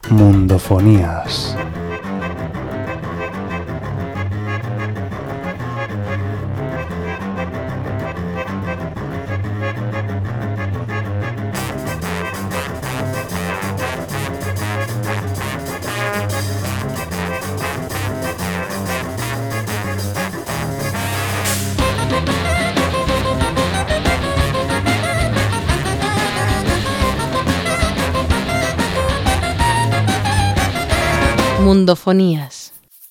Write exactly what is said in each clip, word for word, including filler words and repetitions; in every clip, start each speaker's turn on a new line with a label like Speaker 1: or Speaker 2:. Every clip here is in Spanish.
Speaker 1: Mundofonías.
Speaker 2: Mundofonías.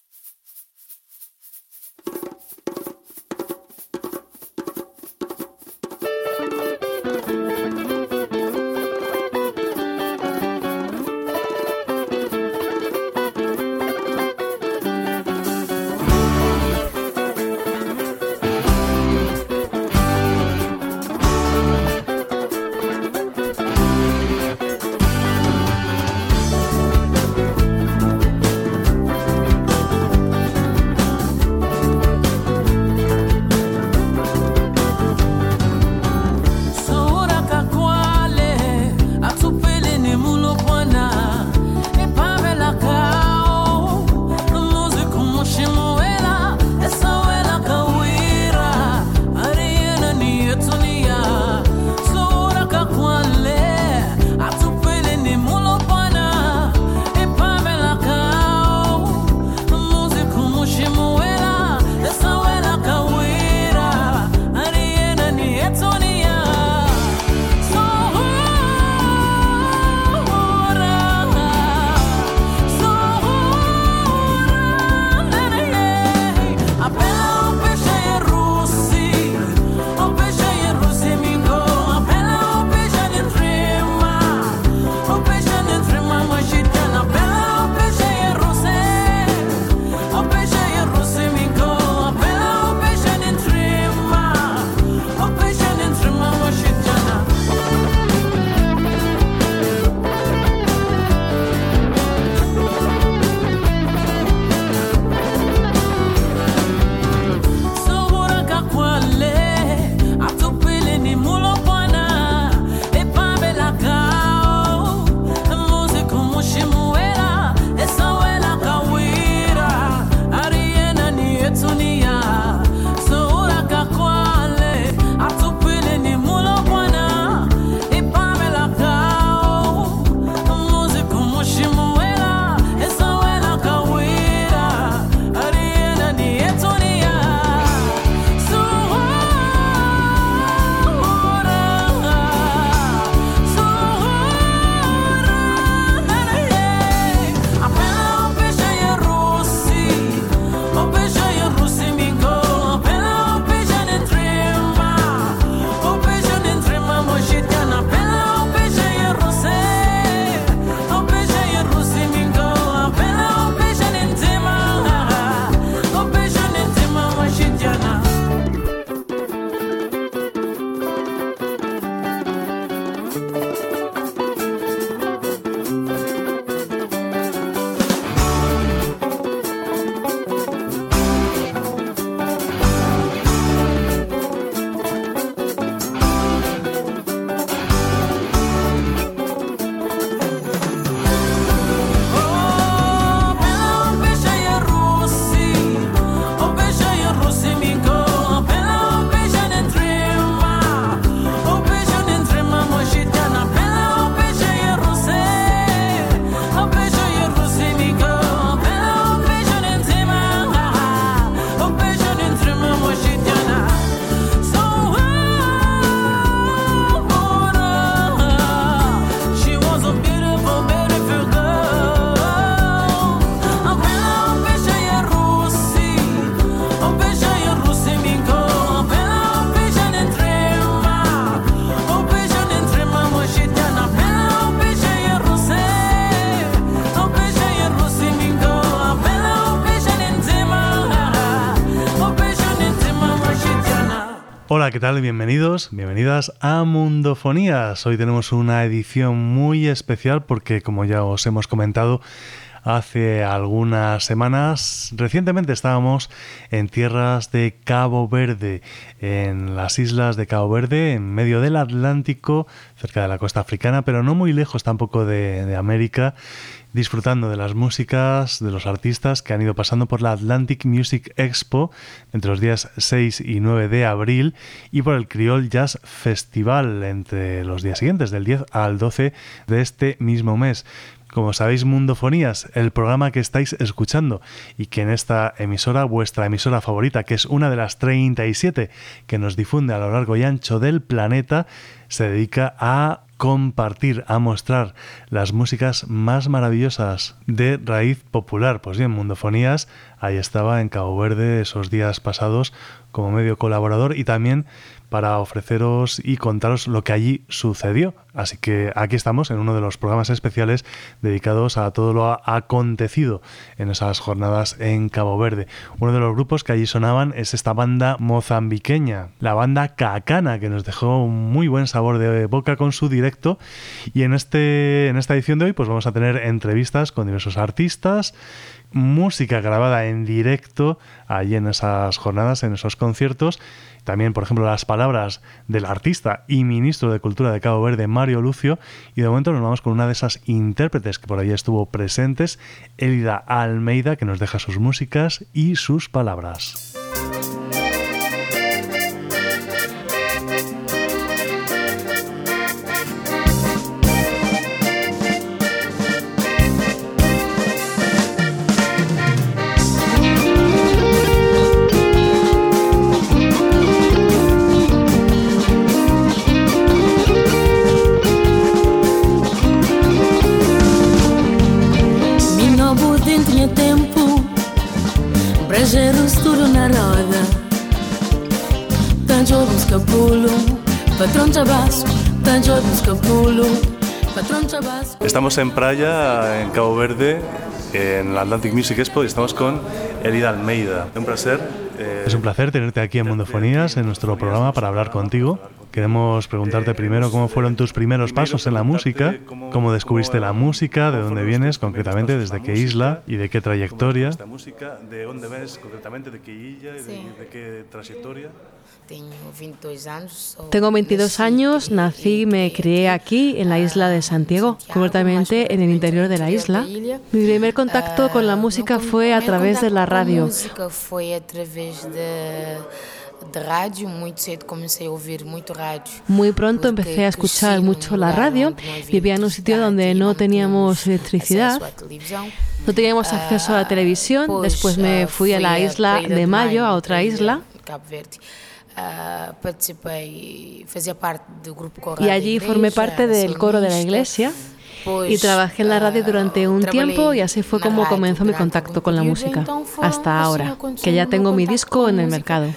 Speaker 1: Hola, ¿qué tal? Bienvenidos, bienvenidas a Mundofonías. Hoy tenemos una edición muy especial porque, como ya os hemos comentado, hace algunas semanas. Recientemente estábamos en tierras de Cabo Verde, en las islas de Cabo Verde, en medio del Atlántico, cerca de la costa africana, pero no muy lejos tampoco de, de América, disfrutando de las músicas de los artistas que han ido pasando por la Atlantic Music Expo entre los días seis y nueve de abril y por el Criol Jazz Festival entre los días siguientes, del diez al doce de este mismo mes. Como sabéis, Mundofonías, el programa que estáis escuchando y que en esta emisora, vuestra emisora favorita, que es una de las treinta y siete que nos difunde a lo largo y ancho del planeta, se dedica a compartir, a mostrar las músicas más maravillosas de raíz popular. Pues bien, Mundofonías ahí estaba en Cabo Verde esos días pasados como medio colaborador y también para ofreceros y contaros lo que allí sucedió. Así que aquí estamos en uno de los programas especiales dedicados a todo lo acontecido en esas jornadas en Cabo Verde. Uno de los grupos que allí sonaban es esta banda mozambiqueña, la banda Cacana, que nos dejó un muy buen sabor de boca con su directo. Y en, este, en esta edición de hoy pues vamos a tener entrevistas con diversos artistas, música grabada en directo allí en esas jornadas, en esos conciertos. También, por ejemplo, las palabras del artista y ministro de Cultura de Cabo Verde, Mario Lucio. Y de momento nos vamos con una de esas intérpretes que por ahí estuvo presentes, Elida Almeida, que nos deja sus músicas y sus palabras. Estamos en Praia, en Cabo Verde, en la Atlantic Music Expo, y estamos con Elida Almeida. Un placer. Eh, es un placer tenerte aquí en Mundofonías, en nuestro programa, para hablar contigo. Queremos preguntarte primero cómo fueron tus primeros pasos en la música, cómo descubriste la música, de dónde vienes concretamente, desde qué isla y de qué trayectoria. ¿De dónde vienes concretamente, de qué isla y de qué trayectoria?
Speaker 2: Tengo veintidós años, nací y me crié aquí en la isla de Santiago, concretamente en el interior de la isla. Mi primer contacto con la música fue a través de la radio. Muy pronto empecé a escuchar mucho la radio. Vivía en un sitio donde no teníamos electricidad, no teníamos acceso a la televisión. Después me fui a la isla de Mayo, a otra isla. Y allí formé parte del coro de la iglesia y trabajé en la radio durante un tiempo, y así fue como comenzó mi contacto con la música, hasta ahora, que ya tengo mi disco en el mercado.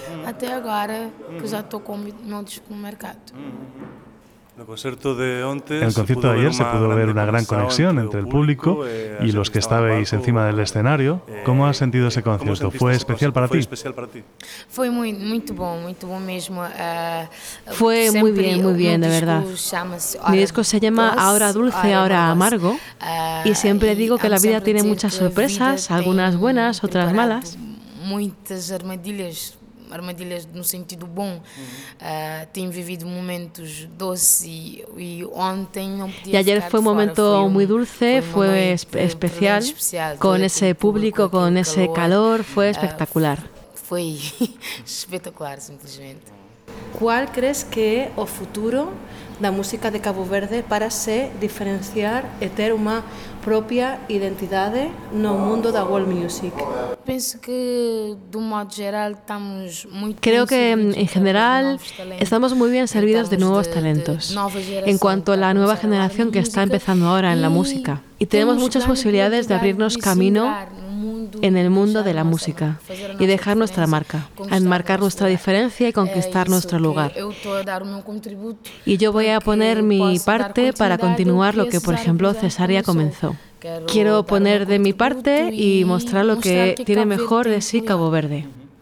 Speaker 1: En el concierto de ayer se pudo ver una gran conexión entre el público y los que estabais encima del escenario. ¿Cómo has sentido ese concierto? ¿Fue especial para ti?
Speaker 2: Fue muy, muy bueno, muy bueno mismo. Fue muy bien, muy bien, de verdad. Mi disco se llama Ahora Dulce, Ahora Amargo, y siempre digo que la vida tiene muchas sorpresas, algunas buenas, otras malas.
Speaker 3: Muchas armadillas. Armadilhas no sentido bom. Uh, tenho vivido momentos doces y, y ontem não podia.
Speaker 2: Y ayer fue un momento muy dulce, fue especial, con ese público, con ese calor, fue espectacular.
Speaker 3: Fue espectacular, simplesmente.
Speaker 4: ¿Cuál crees que é o futuro da música de Cabo Verde para se diferenciar e ter uma propia identidade no mundo da world music?
Speaker 3: Penso que, de un modo general, estamos muy
Speaker 2: Creo que, en general, estamos muy bien servidos de nuevos talentos. En cuanto a la nueva generación que está empezando ahora en la música. Y tenemos muchas posibilidades de abrirnos camino en el mundo de la música y dejar nuestra marca, enmarcar nuestra diferencia y conquistar nuestro lugar. Y yo voy a poner mi parte para continuar lo que, por ejemplo, Cesárea comenzó. Quiero poner de mi parte y mostrar lo que tiene mejor de sí Cabo Verde.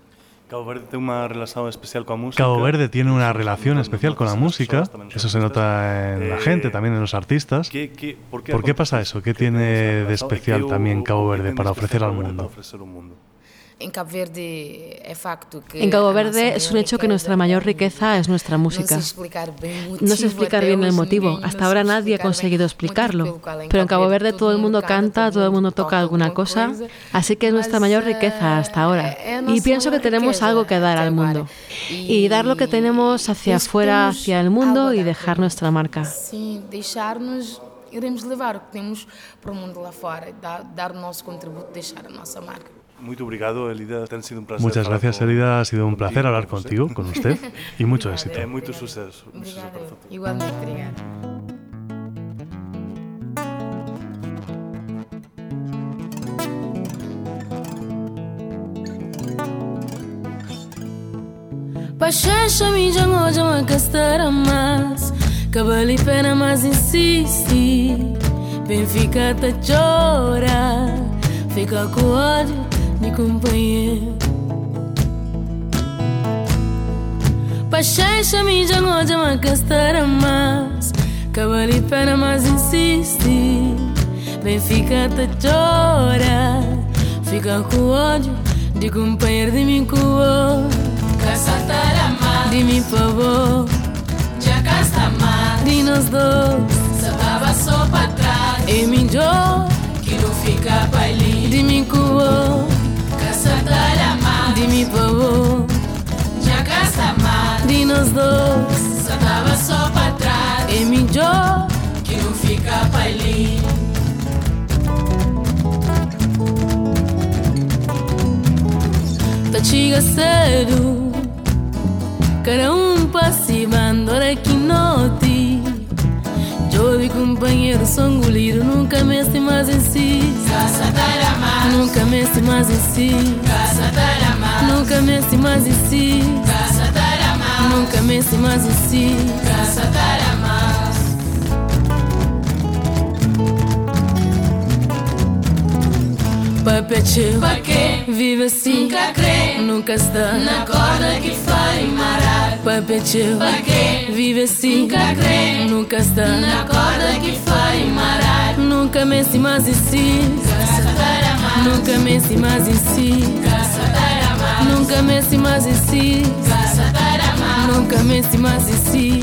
Speaker 1: Cabo Verde tiene una relación especial con la música. Cabo Verde tiene una relación especial con la música. Eso se nota en la gente, también en los artistas. ¿Por qué pasa eso? ¿Qué tiene de especial también Cabo Verde para ofrecer al mundo?
Speaker 3: En Cabo Verde es facto que
Speaker 2: En Cabo Verde es un hecho que nuestra mayor riqueza es nuestra música. No sé explicar bien el motivo, hasta ahora nadie ha conseguido explicarlo, pero en Cabo Verde todo el mundo canta, todo el mundo toca alguna cosa, así que es nuestra mayor riqueza hasta ahora. Y pienso que tenemos algo que dar al mundo, y dar lo que tenemos hacia afuera, hacia el mundo, y dejar nuestra marca.
Speaker 3: Sí, dejarnos, iremos levar lo que tenemos para el mundo lá fora, dar nuestro contributo, dejar nuestra marca.
Speaker 1: Muchas gracias, Elida. Ha sido un placer hablar contigo, con usted, y mucho éxito.
Speaker 3: Mucho suceso. Igualmente, obrigada.
Speaker 5: Pachecha mi jango jama castara mais, cabali pena mas insiste, vem ficar ta chora, fica com ódio de companheiro. Pachecha mi jango jama castara mais, cabali pena mas insiste, vem ficar ta chora, fica com ódio de companheiro de mim com de mi favor, já casta mais. De nós dois, só tava só pra trás. E me dó, que não fica pra ali. De mi cuo, caça talha mais. De mi favor, já casta mais. De nós dois, só tava só pra trás. E me dó, que não fica pra ali. Tá chega cedo, cada um passivando, hora que note. Jovem companheiro, som golido, nunca mexe mais em si. Nunca mexe mais em si. Nunca mexe mais em si. Nunca mexe mais em si. Papete,
Speaker 3: pa quê?
Speaker 5: Vive assim,
Speaker 3: Nunca crê,
Speaker 5: nunca está
Speaker 3: na corda que faz marar.
Speaker 5: Papete,
Speaker 3: Pa quê?
Speaker 5: Vive assim,
Speaker 3: Nunca crê,
Speaker 5: nunca está
Speaker 3: na corda que faz marar.
Speaker 5: Nunca mexe mais em si. Nunca mexe mais em si. Nunca mexe mais em si. Nunca mexe mais em si.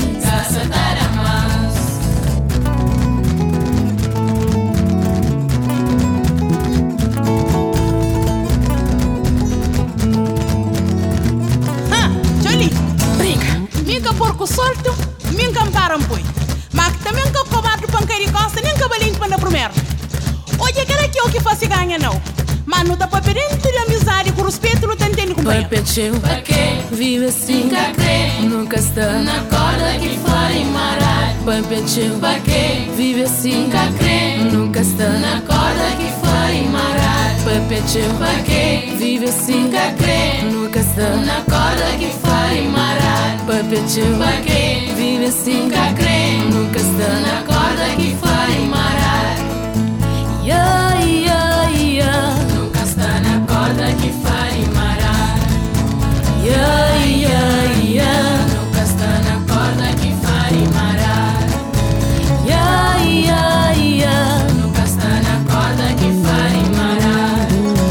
Speaker 6: Minha porco solto, minha param põe. Mas também que covarde pancari costa, nem que balinho para primeiro. Hoje aquela que é o que faz ganha não. Mas não dá para pedir de amizade com respeito no tentando com
Speaker 5: pai pecheu, vive assim,
Speaker 3: nunca crê,
Speaker 5: nunca está
Speaker 3: na corda que faz marar.
Speaker 5: Pai pecheu, vive assim,
Speaker 3: nunca crê,
Speaker 5: nunca está
Speaker 3: na corda que faz marar.
Speaker 5: Pai pecheu, vive assim,
Speaker 3: nunca crê,
Speaker 5: nunca está
Speaker 3: na corda que faz marar.
Speaker 5: Pai pecheu, vive assim,
Speaker 3: nunca crê,
Speaker 5: nunca está
Speaker 3: na corda que faz marar.
Speaker 5: Yeah, yeah, yeah.
Speaker 3: Nunca está na corda que faz marar.
Speaker 5: Yeah, yeah, yeah.
Speaker 3: Nunca está na corda que faz marar.
Speaker 5: Yeah, yeah, yeah.
Speaker 3: Nunca está na corda que faz marar.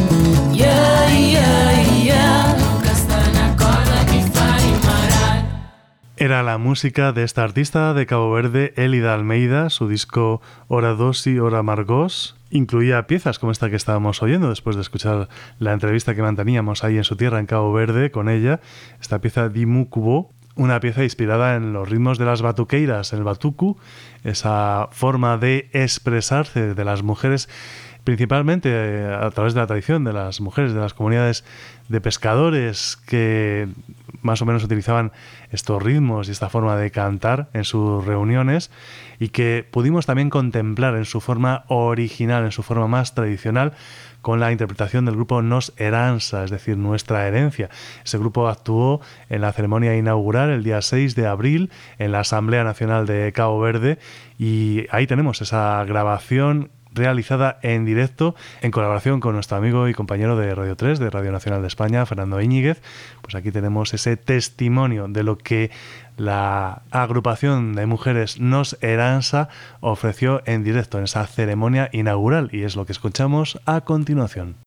Speaker 5: Yeah, yeah, yeah.
Speaker 3: Nunca está na corda que faz marar.
Speaker 1: Era la música de esta artista de Cabo Verde, Elida Almeida. Su disco Hora Dosi, Hora Margós incluía piezas como esta que estábamos oyendo después de escuchar la entrevista que manteníamos ahí en su tierra, en Cabo Verde, con ella. Esta pieza Dimu Kubo, una pieza inspirada en los ritmos de las batuqueiras, el batuku, esa forma de expresarse de las mujeres, principalmente a través de la tradición de las mujeres, de las comunidades de pescadores que más o menos utilizaban estos ritmos y esta forma de cantar en sus reuniones, y que pudimos también contemplar en su forma original, en su forma más tradicional, con la interpretación del grupo Nos Herança, es decir, Nuestra Herencia. Ese grupo actuó en la ceremonia inaugural el día seis de abril en la Asamblea Nacional de Cabo Verde, y ahí tenemos esa grabación realizada en directo en colaboración con nuestro amigo y compañero de Radio tres, de Radio Nacional de España, Fernando Íñiguez. Pues aquí tenemos ese testimonio de lo que la agrupación de mujeres Nos Eransa ofreció en directo en esa ceremonia inaugural, y es lo que escuchamos a continuación.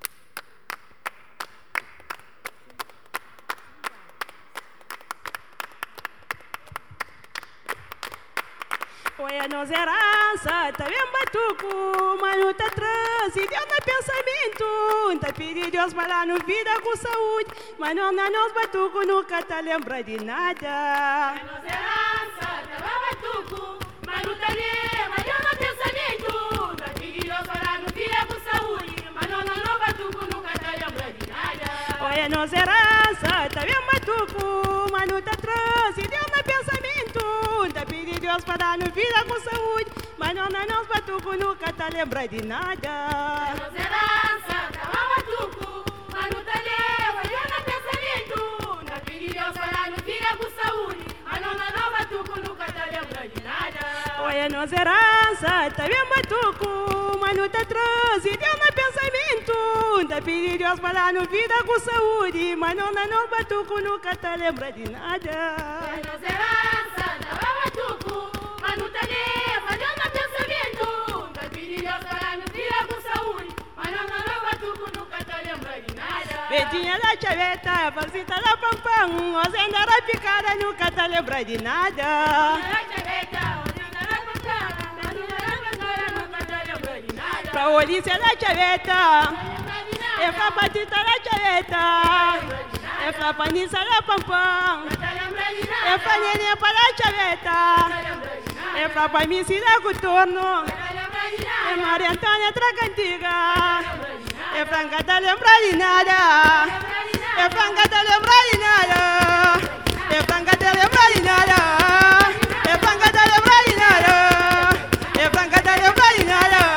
Speaker 7: Nos Eransa, tá bem batuco, mas não tá trânsito, Deus no pensamento, tá pedindo Deus vai lá no vida com saúde, mas não na nós batuco nunca tá lembra de nada.
Speaker 5: Nos Eransa, tá bem batuco, mas não tá lembra, Deus no pensamento, tá pedindo Deus vai lá no vida com saúde, mas não na nós batuco nunca tá lembra de nada.
Speaker 7: Olha, Nos Eransa, tá bem batuco, mas não tá trânsito, Deus no pensamento, tá pedindo Deus vai lá no vida com saúde, mas não na nós batuco nunca tá lembra de nada.
Speaker 5: Nos Eransa, tá bem batuco, mas não tá lembra, Deus no pensamento, tá pedindo Deus vai lá no vida com saúde, mas não na nós batuco nunca tá lembra de nada.
Speaker 7: Olha, Nos Eransa, tá bem batuco, mas não tá trânsito, Deus no pensamento, tá pedindo Deus vai lá no vida com saúde, mas não na nós batuco nunca tá lembra de nada.
Speaker 5: Nos Eransa, tá bem batuco, mas não tá lembra, Deus no pensamento, tá pedindo Deus vai lá no vida com saúde, mas não na nós batuco nunca tá lembra de nada.
Speaker 7: Betinha da chaveta, falsita da pampam, ozenda da picada nunca tá lembra de nada. Pra olícia da chaveta, é pra patita da chaveta, é pra panissa da pampam, é pra neném para da chaveta, é pra pamici da coturno, é Maria Antônia Tracantiga, é pra Angata lembrar de nada, é pra Angata lembrar de nada, é pra Angata lembrar de nada, é pra Angata lembrar de nada, é pra Angata lembrar de nada.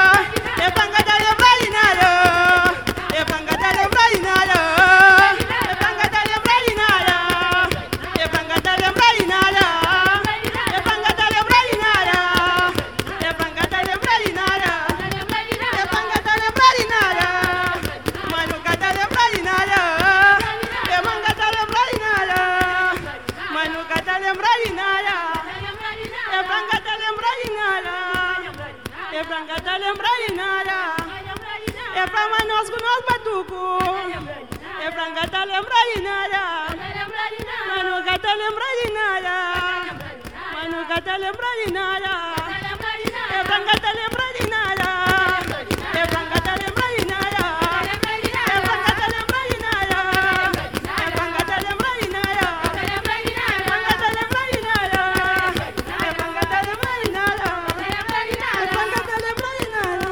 Speaker 7: É pra nós com nós batuco, é pra Angata lembrar de nada, mas nunca tá lembrar de nada, mas nunca tá lembrar de nada, é pra Angata lembrar de nada, é pra Angata lembrar de nada, é pra Angata lembrar de nada, é pra Angata lembrar de nada, é pra Angata lembrar de nada, é pra Angata lembrar de nada, é pra Angata lembrar de nada.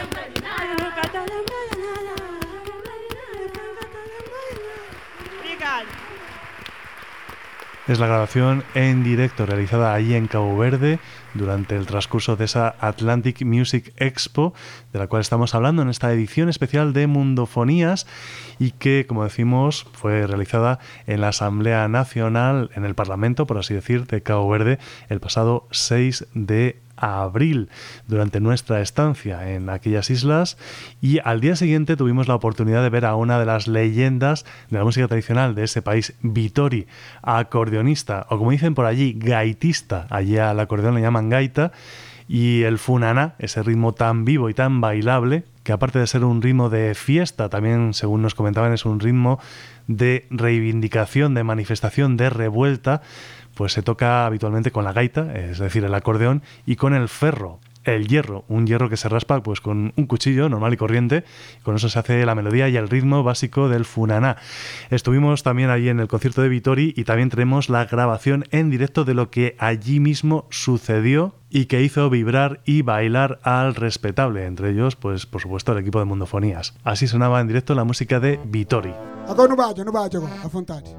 Speaker 1: Es la grabación en directo realizada allí en Cabo Verde durante el transcurso de esa Atlantic Music Expo, de la cual estamos hablando en esta edición especial de Mundofonías, y que, como decimos, fue realizada en la Asamblea Nacional, en el Parlamento, por así decir, de Cabo Verde, el pasado seis de abril, durante nuestra estancia en aquellas islas. Y al día siguiente tuvimos la oportunidad de ver a una de las leyendas de la música tradicional de ese país, Vitori, acordeonista, o como dicen por allí, gaitista. Allí al acordeón le llaman gaita. Y el funaná, ese ritmo tan vivo y tan bailable, que aparte de ser un ritmo de fiesta, también, según nos comentaban, es un ritmo de reivindicación, de manifestación, de revuelta, pues se toca habitualmente con la gaita, es decir, el acordeón, y con el ferro, el hierro, un hierro que se raspa pues con un cuchillo normal y corriente. Con eso se hace la melodía y el ritmo básico del funaná. Estuvimos también allí en el concierto de Vitori y también tenemos la grabación en directo de lo que allí mismo sucedió y que hizo vibrar y bailar al respetable, entre ellos, pues por supuesto, el equipo de Mundofonías. Así sonaba en directo la música de Vitori.
Speaker 8: Agora no baixo, no baixo, à vontade.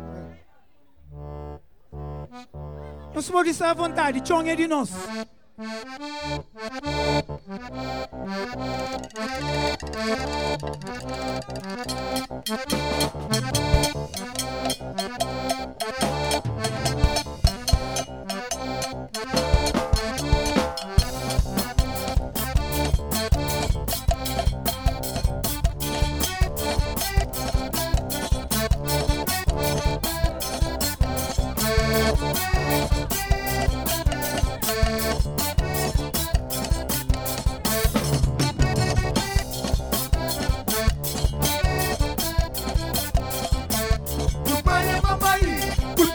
Speaker 8: Nós podemos estar à vontade, Chong é de nós.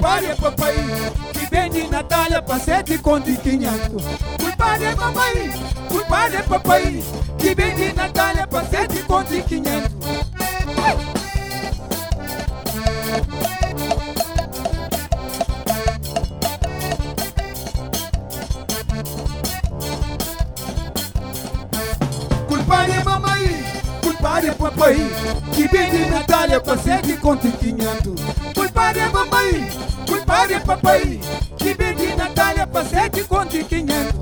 Speaker 8: Culpare papai, que vem de Natália pra sete conto e quinhentos. Culpare papai, culpare papai, que vem de Natália pra sete conto e quinhentos. Culpare mamãe, culpare papai, que vem de Natália pra sete conto e quinhentos. Culpare mamãe, culpare papai, que vem de Natália pra sete conto e quinhentos.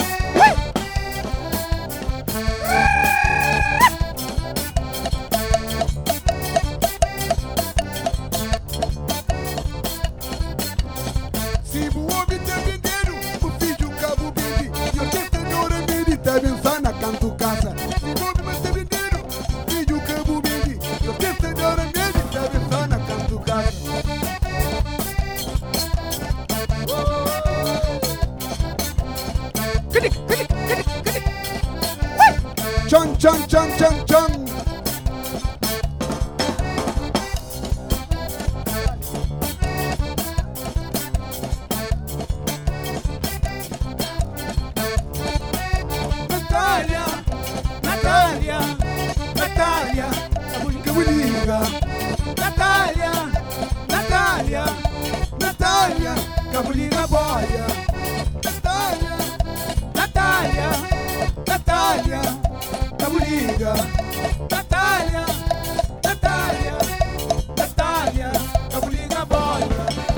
Speaker 8: Se o homem tá vendendo, o filho cabo bebe, e o que tem hora mede, tá pensando na canto casa. Se o homem tá vendendo, o filho cabo bebe, e o que tem hora mede, tá pensando na canto casa. Chon, chon, chon, chon, chon. Natália, Natália, Natália, a música bonita. Natália, Natália, Natália, Cabulinha boia. Natália, Natália, Natália, Cabulinha. Natália, Natália, Natália, Cabulinha boia.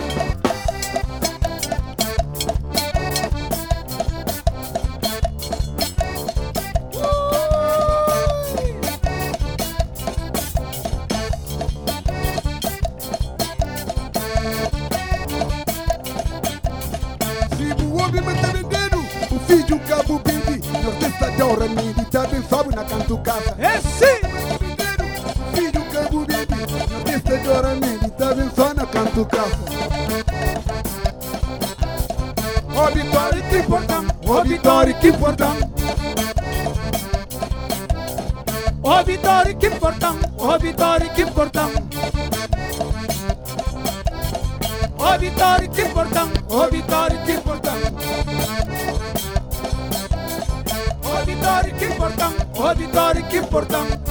Speaker 8: Se o homem me tá vendendo, o filho cabo bebe, e o testa de hora mede, tá bem sobe na canto casa. É sim! O filho cabo bebe, e o testa de hora mede, tá bem só na canto casa. Ó Vitória que importante, ó Vitória que importante. Ó Vitória que importante, ó Vitória que importante. Ó Vitória que importante, ó Vitória que importante. Ó Vitória que importante, ó Vitória que importante.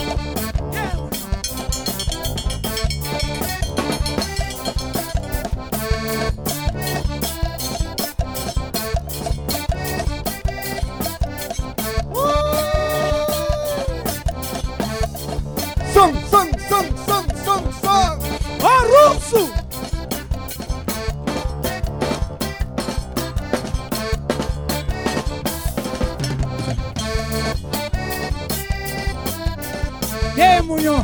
Speaker 8: Som, som, som, som, som, som. Ó Russo! E Munho!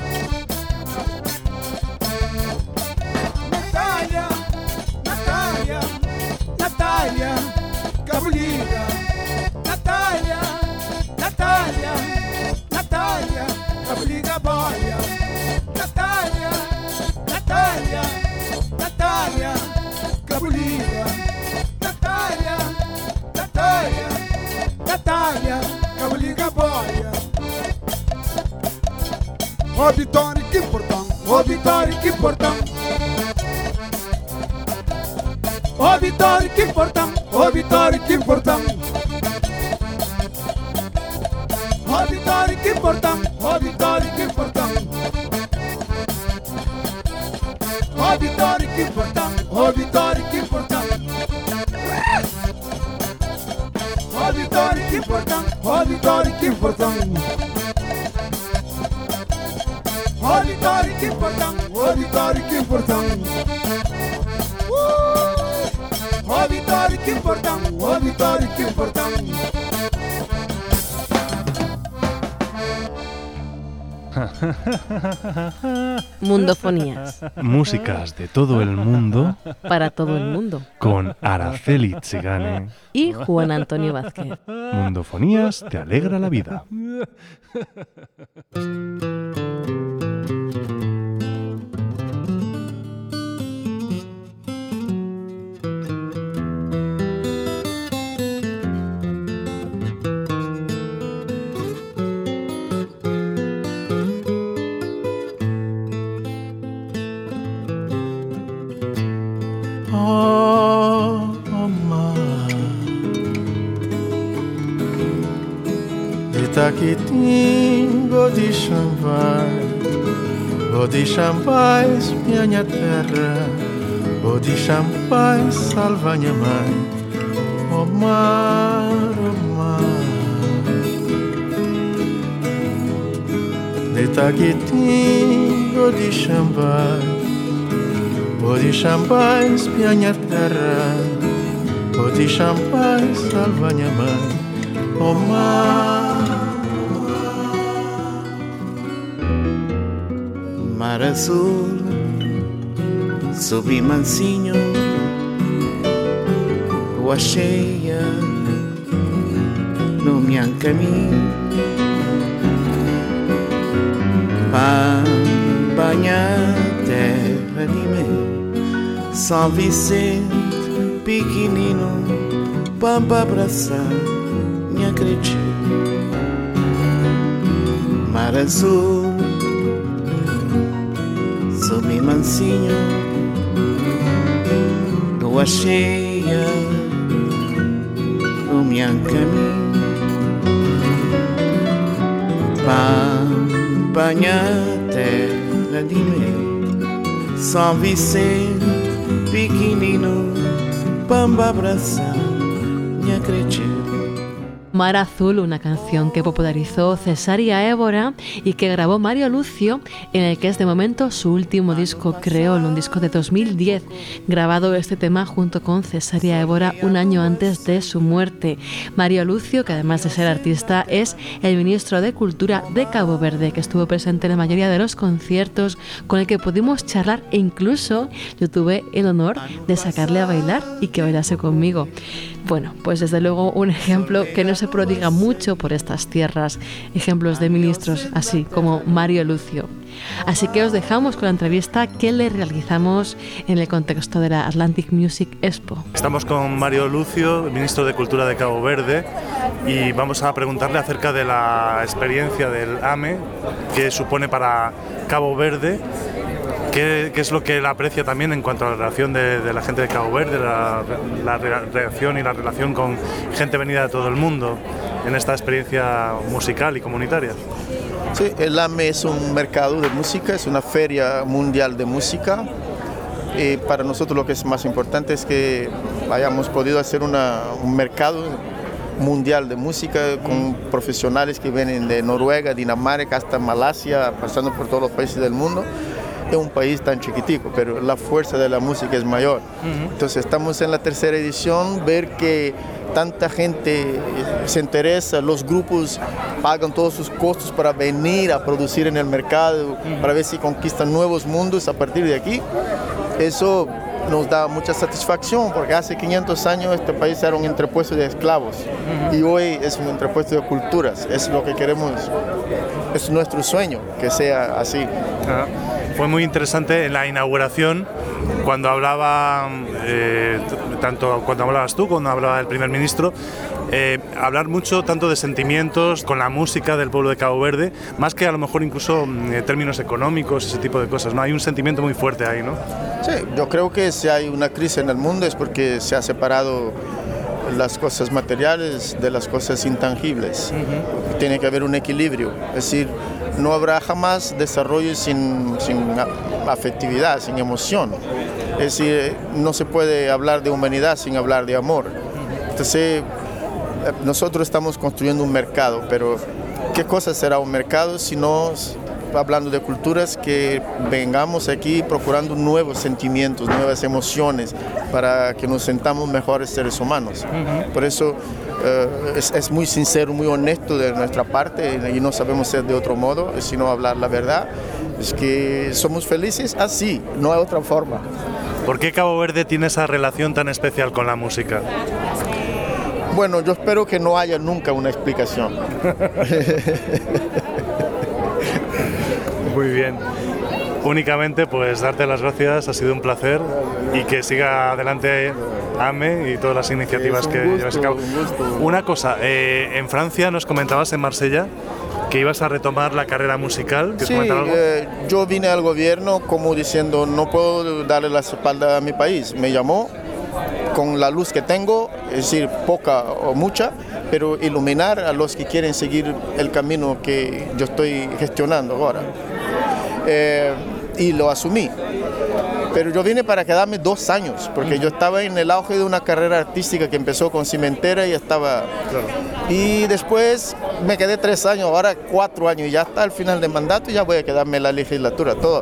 Speaker 8: Natália, Natália, Natália, Cabulinha. Natália, Natália, Natália, Cabulinha boia. Natália, Natália, Natália, Cabulinha. Natália, Natália, Natália, Cabulinha boia. Ó Vitória que importante, ó Vitória que importante. Ó Vitória que importante, ó Vitória que importante. Ó Vitória que importante, ó Vitória que importante. Ó Vitória que importante, ó Vitória que importante. Ó Vitória que importante, ó Vitória que importante. Ó Vitória que importante, ó Vitória que importante. Ó Vitória que importante, ó Vitória que importante.
Speaker 2: Mundofonías.
Speaker 1: Músicas de todo el mundo
Speaker 2: Para todo el mundo.
Speaker 1: con Araceli Tsigane.
Speaker 2: Y Juan Antonio Vázquez.
Speaker 1: Mundofonías te alegra la vida.
Speaker 9: Itaquitinho de Xambai, o de Xambai, minha terra, o de Xambai, salva minha mãe, o mar, o mar. De Itaquitinho de Xambai, o de Xambai, minha terra, o de Xambai, salva minha mãe, o mar. Mar azul, subi mansinho, lua cheia no meu caminho, para banhar terra de mim, São Vicente pequenino, para abraçar minha crente. Mar azul, subi mansinho, lua cheia no meu caminho, para banhar terra de mim, São Vicente pequenino, para abraçar minha crente.
Speaker 2: Mar Azul, una canción que popularizó Cesaria Évora y que grabó Mario Lucio, en el que es de momento su último disco Creol, un disco de dos mil diez, grabado este tema junto con Cesaria Évora un año antes de su muerte. Mario Lucio, que además de ser artista, es el ministro de Cultura de Cabo Verde, que estuvo presente en la mayoría de los conciertos, con el que pudimos charlar e incluso yo tuve el honor de sacarle a bailar y que bailase conmigo. Bueno, pues desde luego un ejemplo que no se prodiga mucho por estas tierras, ejemplos de ministros así como Mario Lucio. Así que os dejamos con la entrevista que le realizamos en el contexto de la Atlantic Music Expo.
Speaker 1: Estamos con Mario Lucio, ministro de Cultura de Cabo Verde, y vamos a preguntarle acerca de la experiencia del A M E que supone para Cabo Verde. ¿Qué, ¿Qué es lo que él aprecia también en cuanto a la relación de, de la gente de Cabo Verde, la, la reacción y la relación con gente venida de todo el mundo en esta experiencia musical y comunitaria?
Speaker 9: Sí, el A M E es un mercado de música, es una feria mundial de música. Y para nosotros lo que es más importante es que hayamos podido hacer una, un mercado mundial de música con profesionales que vienen de Noruega, Dinamarca, hasta Malasia, pasando por todos los países del mundo. Es un país tan chiquitico, pero la fuerza de la música es mayor. Uh-huh. Entonces estamos en la tercera edición, ver que tanta gente se interesa, los grupos pagan todos sus costos para venir a producir en el mercado, uh-huh. para ver si conquistan nuevos mundos a partir de aquí. Eso nos da mucha satisfacción, porque hace quinientos años este país era un entrepuesto de esclavos, uh-huh. y hoy es un entrepuesto de culturas. Es lo que queremos, es nuestro sueño, que sea así.
Speaker 1: Uh-huh. Fue muy interesante en la inauguración, cuando hablaba, eh, tanto cuando hablabas tú, cuando hablaba el primer ministro, eh, hablar mucho tanto de sentimientos con la música del pueblo de Cabo Verde, más que a lo mejor incluso en términos económicos, ese tipo de cosas, ¿no? Hay un sentimiento muy fuerte ahí, ¿no?
Speaker 9: Sí, yo creo que si hay una crisis en el mundo es porque se ha separado las cosas materiales de las cosas intangibles. Uh-huh. Tiene que haber un equilibrio, es decir, no habrá jamás desarrollo sin, sin afectividad, sin emoción. Es decir, no se puede hablar de humanidad sin hablar de amor. Entonces, nosotros estamos construyendo un mercado, pero ¿qué cosa será un mercado si no hablando de culturas que vengamos aquí procurando nuevos sentimientos, nuevas emociones para que nos sentamos mejores seres humanos? Uh-huh. Por eso uh, es, es muy sincero, muy honesto de nuestra parte y no sabemos ser de otro modo, sino hablar la verdad. Es que somos felices así, no hay otra forma.
Speaker 1: ¿Por qué Cabo Verde tiene esa relación tan especial con la música?
Speaker 9: Bueno, yo espero que no haya nunca una explicación.
Speaker 1: Muy bien. Únicamente pues darte las gracias, ha sido un placer y que siga adelante A M E y todas las iniciativas que
Speaker 9: gusto,
Speaker 1: llevas a cabo.
Speaker 9: Un
Speaker 1: Una cosa, eh, en Francia nos comentabas en Marsella que ibas a retomar la carrera musical.
Speaker 9: Sí, eh, yo vine al gobierno como diciendo no puedo darle la espalda a mi país. Me llamó con la luz que tengo, es decir, poca o mucha, pero iluminar a los que quieren seguir el camino que yo estoy gestionando ahora. Eh, y lo asumí. Pero yo vine para quedarme dos años, porque yo estaba en el auge de una carrera artística que empezó con Cimentera y estaba... Y después me quedé tres años, ahora cuatro años, y ya está al final del mandato y ya voy a quedarme en la legislatura, todo.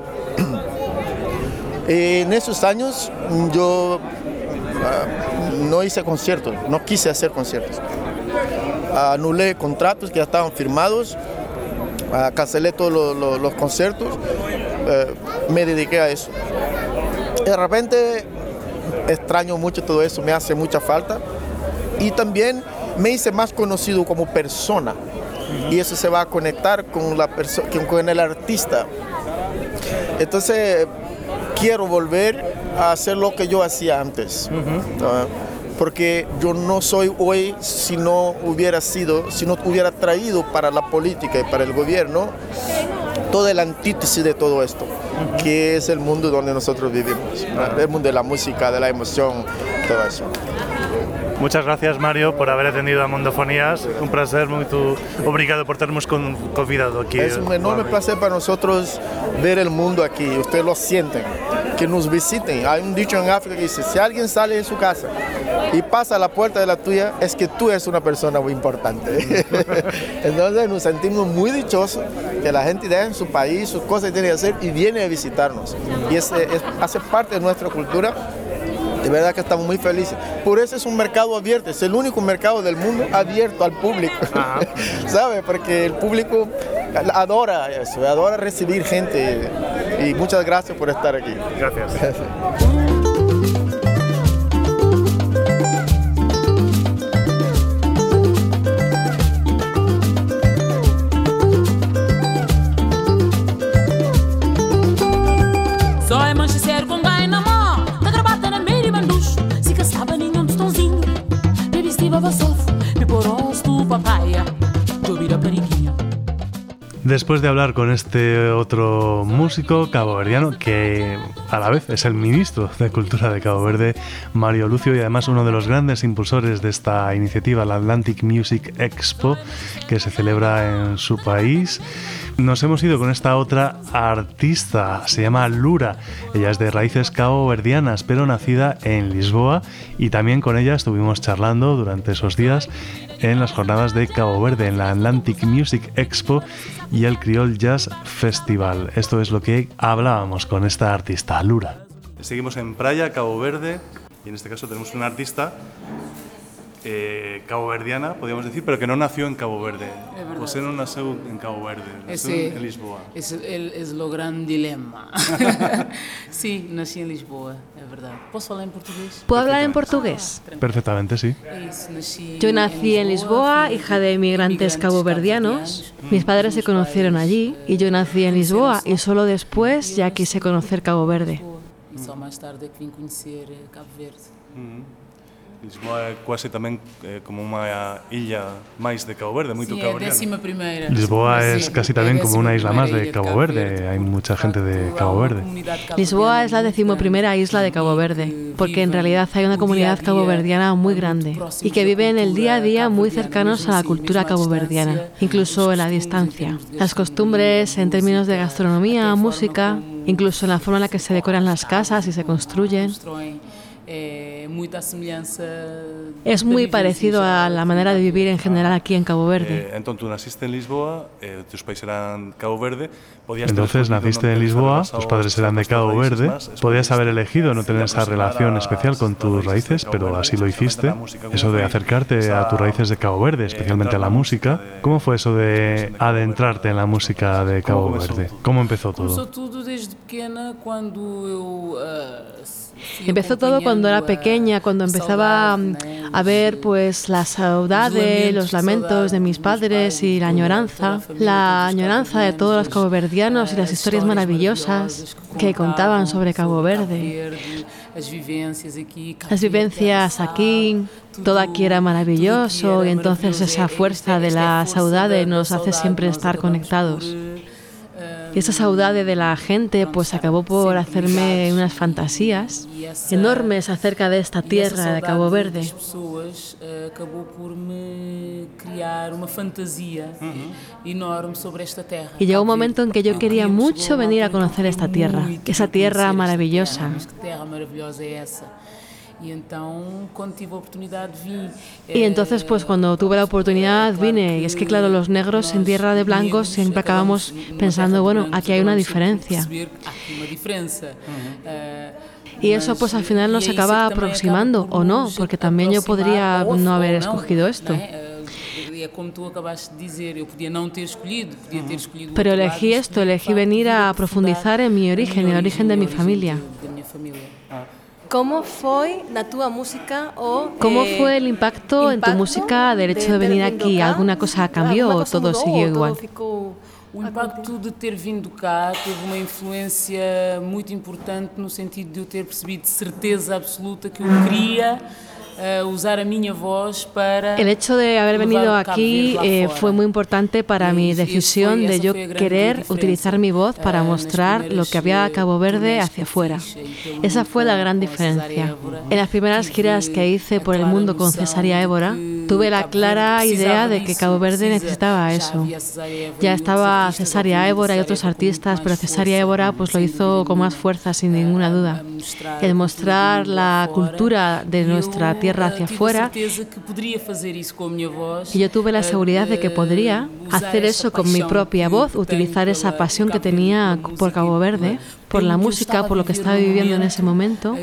Speaker 9: En esos años yo uh, no hice conciertos, no quise hacer conciertos. Anulé contratos que ya estaban firmados, uh, cancelé todos los, los, los conciertos, uh, me dediqué a eso. De repente extraño mucho todo eso, me hace mucha falta y también me hice más conocido como persona uh-huh. y eso se va a conectar con, la perso- con el artista. Entonces quiero volver a hacer lo que yo hacía antes, uh-huh. uh, porque yo no soy hoy si no hubiera sido, si no hubiera traído para la política y para el gobierno toda la antítesis de todo esto, uh-huh. que es el mundo donde nosotros vivimos, ¿no? El mundo de la música, de la emoción, todo eso.
Speaker 1: Muchas gracias, Mario, por haber atendido a Mundofonías. Un placer, muy obrigado por tenernos convidado aquí.
Speaker 9: Es un enorme placer para nosotros ver el mundo aquí. Ustedes lo sienten, que nos visiten. Hay un dicho en África que dice, si alguien sale de su casa y pasa a la puerta de la tuya, es que tú eres una persona muy importante. Entonces nos sentimos muy dichosos que la gente deja en su país sus cosas que tiene que hacer y viene a visitarnos. Y es, es, hace parte de nuestra cultura. De verdad que estamos muy felices. Por eso es un mercado abierto, es el único mercado del mundo abierto al público. ¿Sabe? Porque el público adora eso, adora recibir gente. Y muchas gracias por estar aquí.
Speaker 1: Gracias. Después de hablar con este otro músico caboverdiano, que a la vez es el ministro de Cultura de Cabo Verde, Mario Lucio, y además uno de los grandes impulsores de esta iniciativa, la Atlantic Music Expo, que se celebra en su país, nos hemos ido con esta otra artista, se llama Lura. Ella es de raíces caboverdianas, pero nacida en Lisboa, y también con ella estuvimos charlando durante esos días en las jornadas de Cabo Verde, en la Atlantic Music Expo y el Creole Jazz Festival. Esto es lo que hablábamos con esta artista, Lura. Seguimos en Praia, Cabo Verde, y en este caso tenemos una artista eh, caboverdiana, podríamos decir, pero que no nació en Cabo Verde. Você no nació en Cabo Verde, nació
Speaker 10: Ese,
Speaker 1: en Lisboa.
Speaker 10: Es, el, es lo gran dilema. Sí, nací en Lisboa, es verdad. ¿Puedo hablar en portugués?
Speaker 2: ¿Puedo hablar en portugués?
Speaker 1: Perfectamente, sí.
Speaker 2: Yo nací en Lisboa, hija de inmigrantes caboverdianos. Mis padres se conocieron allí y yo nací en Lisboa y solo después ya quise conocer Cabo Verde.
Speaker 10: Y solo más tarde que vine a conocer Cabo Verde.
Speaker 1: Mm-hmm. Lisboa é quase tamén eh, como unha illa máis de Cabo Verde, moito
Speaker 10: sí,
Speaker 1: caboverdiano.
Speaker 10: É décima primeira.
Speaker 1: Lisboa
Speaker 10: sí,
Speaker 1: es casi tamén como unha isla máis de Cabo Verde, hai mucha gente de Cabo Verde.
Speaker 2: Lisboa es la decimoprimera isla de Cabo Verde, porque en realidad hay una comunidad caboverdiana muy grande y que vive en el día a día muy cercanos a la cultura caboverdiana, incluso en la distancia. Las costumbres en términos de gastronomía, música, incluso en la forma en la que se decoran las casas y se construyen. Es muy parecido a la manera de vivir en general aquí en Cabo Verde.
Speaker 1: Eh, entonces tú naciste en Lisboa, eh, tus países eran Cabo Verde.
Speaker 11: Entonces naciste en Lisboa, tus padres eran de Cabo Verde. Podías haber elegido no tener esa relación especial con tus raíces, pero así lo hiciste. Eso de acercarte a tus raíces de Cabo Verde, especialmente a la música. ¿Cómo fue eso de adentrarte en la música de Cabo Verde? ¿Cómo empezó todo?
Speaker 10: Empezó todo desde pequeña cuando yo...
Speaker 2: Empezó todo cuando era pequeña, cuando empezaba a ver pues la saudade, los lamentos de mis padres y la añoranza, la añoranza de todos los caboverdianos y las historias maravillosas que contaban sobre Cabo Verde. Las vivencias aquí, todo aquí era maravilloso y entonces esa fuerza de la saudade nos hace siempre estar conectados. Y esa saudade de la gente pues acabó por hacerme unas fantasías enormes acerca de esta tierra de Cabo Verde.
Speaker 10: Acabou por me criar uma fantasia enorme sobre esta terra.
Speaker 2: Y llegó un momento en que yo quería mucho venir a conocer esta tierra, esa tierra maravillosa.
Speaker 10: Y
Speaker 2: entonces, pues cuando tuve la oportunidad vine. Y es que, claro, los negros en tierra de blancos siempre acabamos pensando, bueno, aquí hay una diferencia. Y eso pues al final nos acaba aproximando, o no, porque también yo podría no haber escogido esto. Pero elegí esto, elegí venir a profundizar en mi origen, el origen de mi familia.
Speaker 4: ¿Cómo fue la tua música o
Speaker 2: ¿Cómo fue el impacto en tu música del hecho de venir aquí? ¿Alguna cosa cambió o todo siguió igual?
Speaker 10: O impacto de ter vindo cá teve uma influência muito importante no sentido de eu ter percebido de certeza absoluta que eu queria uh, usar a minha voz para...
Speaker 2: El hecho de haber venido aquí eh, fue muy importante para mi decisión de yo querer utilizar mi voz para mostrar lo que había a Cabo Verde hacia afuera. Esa fue la gran diferencia. En las primeras giras que hice por el mundo con Cesaria Évora, tuve la clara idea de que Cabo Verde necesitaba eso. Ya estaba Cesaria Évora y otros artistas, pero Cesaria Évora pues lo hizo con más fuerza, sin ninguna duda. El mostrar la cultura de nuestra tierra hacia afuera. Y yo tuve la seguridad de que podría hacer eso con mi propia voz, utilizar esa pasión que tenía por Cabo Verde, por la música, por lo que estaba viviendo en ese momento.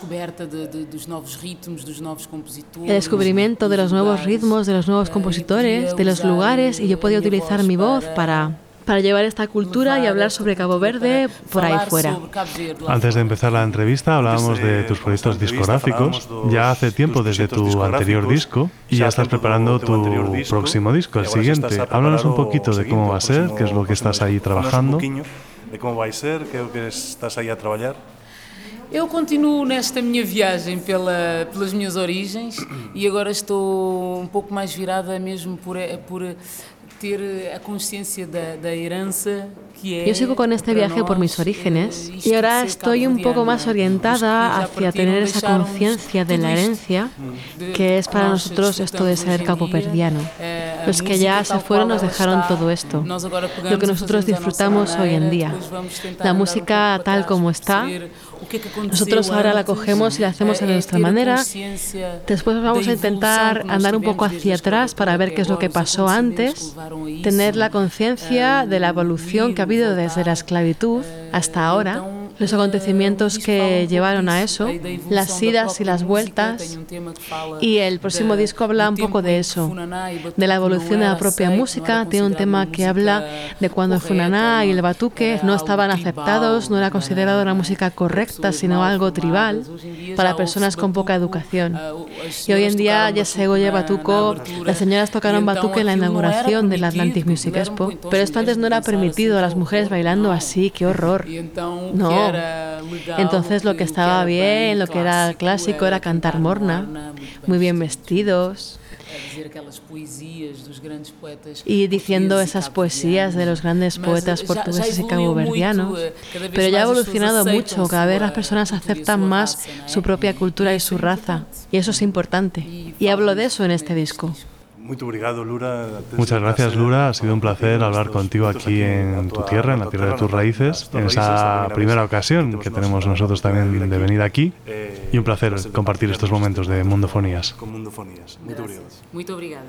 Speaker 2: El descubrimiento de los nuevos ritmos, de los nuevos compositores, de los lugares, y yo podía utilizar mi voz para, para llevar esta cultura y hablar sobre Cabo Verde por ahí fuera.
Speaker 1: Antes de empezar la entrevista hablábamos de tus proyectos discográficos. Ya hace tiempo desde tu anterior disco y ya estás preparando tu próximo disco, el siguiente. Háblanos un poquito de cómo va a ser, qué es lo que estás ahí trabajando.
Speaker 11: De como vai ser, que é o que estás aí a trabalhar?
Speaker 10: Eu continuo nesta minha viagem pela, pelas minhas origens e agora estou um pouco mais virada mesmo por, por ter a consciência da, da herança.
Speaker 2: Yo sigo con este viaje por mis orígenes y ahora estoy un poco más orientada hacia tener esa conciencia de la herencia que es para nosotros esto de ser caboverdiano. Los que ya se fueron nos dejaron todo esto, lo que nosotros disfrutamos hoy en día. La música tal como está, nosotros ahora la cogemos y la hacemos a nuestra manera. Después vamos a intentar andar un poco hacia atrás para ver qué es lo que pasó antes, tener la conciencia de la evolución que ha habido desde la esclavitud hasta ahora, los acontecimientos que llevaron a eso, las idas y las vueltas. Y el próximo disco habla un poco de eso, de la evolución de la propia música. Tiene un tema que habla de cuando el funaná y el batuque no estaban aceptados, no era considerado una música correcta, sino algo tribal para personas con poca educación. Y hoy en día ya se oye batuco, las señoras tocaron batuque en la inauguración del Atlantic Music Expo, pero esto antes no era permitido, a las mujeres bailando así, qué horror. No. Entonces lo que estaba bien, lo que era clásico era cantar morna, muy bien vestidos y diciendo esas poesías de los grandes poetas portugueses y caboverdianos. Pero ya ha evolucionado mucho, cada vez las personas aceptan más su propia cultura y su raza, y eso es importante, y hablo de eso en este disco.
Speaker 1: Muchas gracias, Lura. Ha sido un placer hablar contigo aquí en tu tierra, en la tierra de tus raíces, en esa primera ocasión que tenemos nosotros también de venir aquí. Y un placer compartir estos momentos de Mundofonías.
Speaker 10: Muy obrigada.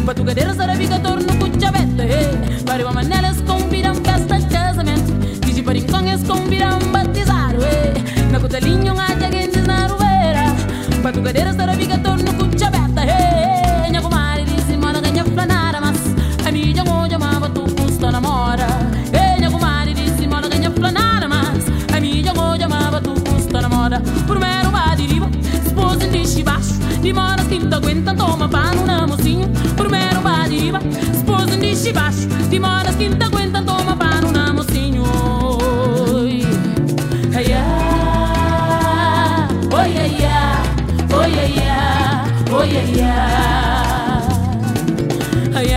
Speaker 5: Batucadeira, sarabicator no cuchavete, eh. Pariba manelas convidam festa de casamento. Digi parinconhas convidam batizado, eh. Na cotelinho um haja gente na rueira. Batucadeira, sarabicator no cuchavete, eh. Nha comari disse, mona ganha flanara, mas a minha moja mava tu custa namora. Eh, nha comari disse, mona ganha flanara, mas a minha moja mava tu custa namora. Primeiro vai de riba, esposa de baixo. De moras quinta aguentam, toma pano na mocinho. Primeiro vai de riba, esposa de baixo. De moras quinta aguentam, toma pano na mocinho. Oi, ai, ai, oi, ai, ai, oi, ai, ai, oi, ai, ai, ai,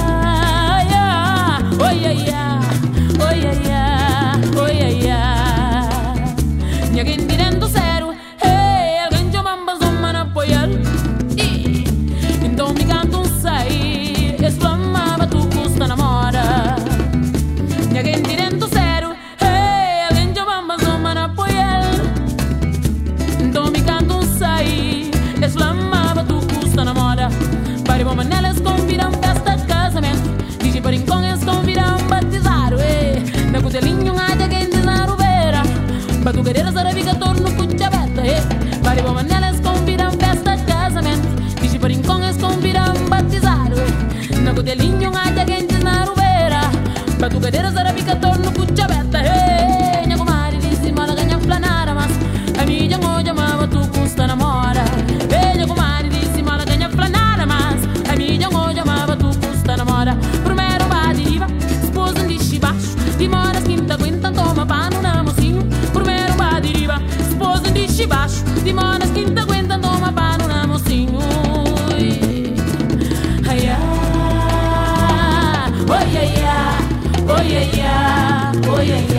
Speaker 5: ai, oi, ai, ai, oi, ai, ai, oi, ai, ai. Minha gente dentro zero, hey, alguém já mamba zoma na apoiar. Então me canta um sai, exclamava tu custa namora. Minha gente dentro zero, hey, alguém já mamba zoma na apoiar. Então me canta um sai, exclamava tu custa namora. Pariba manelas convidam festa de casamento. Digi parinconhas convidam batizado, eh. Na cotelinho um haja gente na rueira. Batucadeira, sarabicator no cuchavete, eh. Pariba manelas convidam festa de casamento. Digi parinconhas convidam batizado, eh. Na cotelinho um haja gente na rueira. Batucadeira, sarabicator no cuchavete, eh. Nha comari disse, mala ganha flanara, mas a minha moja mava tu custa namora. Eh, nha comari disse, mala ganha flanara, mas a minha moja mava tu custa namora. Primeiro vai de riba, esposa de baixo. De moras quinta aguentam, toma pano na mocinho. Primeiro vai de riba, esposa de baixo. De moras quinta aguentam, toma pano na mocinho. Ai, ai, oi, ai, ai, oi, ai, ai, oi, ai,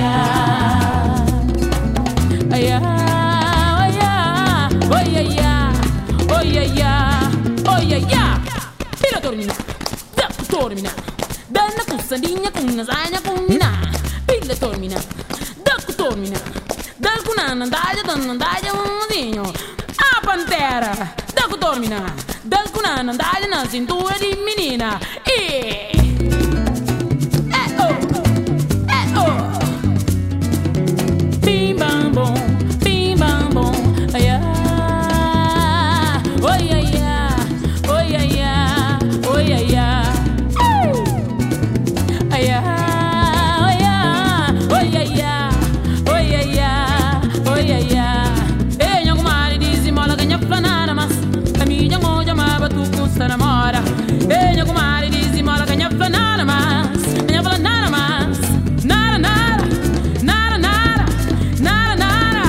Speaker 5: ai. Ai, ai, oi, ai, ai, oi, ai, ai, oi, ai, ai. Pira tormina, da tormina. Danna cussandinha con nasagna con mina. Pilla tormina, da tormina. Dal cunana andaglia, donna andaglia un modigno. A pantera, da tormina. Dal cunana andaglia na cintura di menina. E eh oh, eh oh. Bim bam bom, bim bam bom. Ai ai, oi ai ai, oi ai ai, oi ai ai. Ai ai, oi ai ai, oi ai ai, oi ai ai. E nha comari disse, mola ganha flanara, mas a minha moja mava tu custa namora. E nha comari disse, mola ganha flanara, mas ganha flanara, mas nara, nara, nara, nara, nara, nara.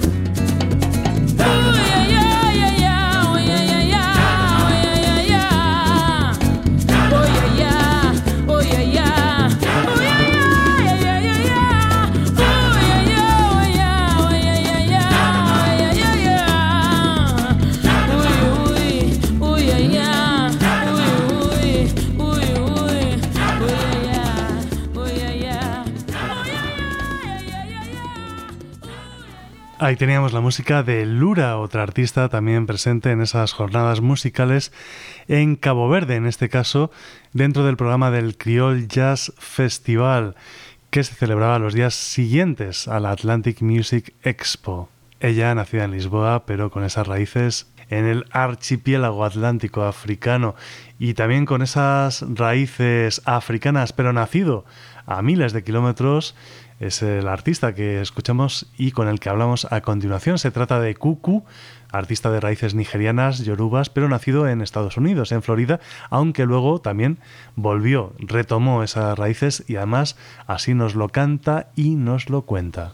Speaker 5: Oi ai ai ai ai, oi ai ai ai, oi ai ai ai. Oi ai ai, oi ai ai. Oi ai ai ai ai ai ai. Oi ai ai ai ai ai ai, oi ai ai ai. Ui ui, ui ai ai. Ui ui, ui ui, ui ai ai. Ui ai ai. Ui ai ai ai ai.
Speaker 1: Ahí teníamos la música de Lura, otra artista también presente en esas jornadas musicales en Cabo Verde, en este caso dentro del programa del Criol Jazz Festival, que se celebraba los días siguientes a la Atlantic Music Expo. Ella, nacida en Lisboa, pero con esas raíces en el archipiélago atlántico africano y también con esas raíces africanas, pero nacido a miles de kilómetros, es el artista que escuchamos y con el que hablamos a continuación. Se trata de Kuku, artista de raíces nigerianas, yorubas, pero nacido en Estados Unidos, en Florida, aunque luego también volvió, retomó esas raíces y además así nos lo canta y nos lo cuenta.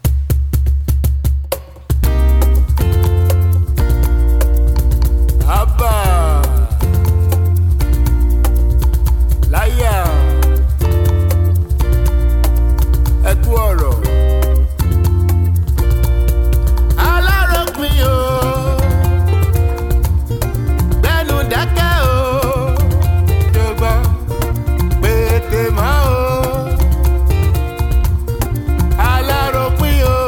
Speaker 12: Abba, Laya, Ecuoro, Alarok mio, Benu Dakao, Yoba, Betemao, Alarok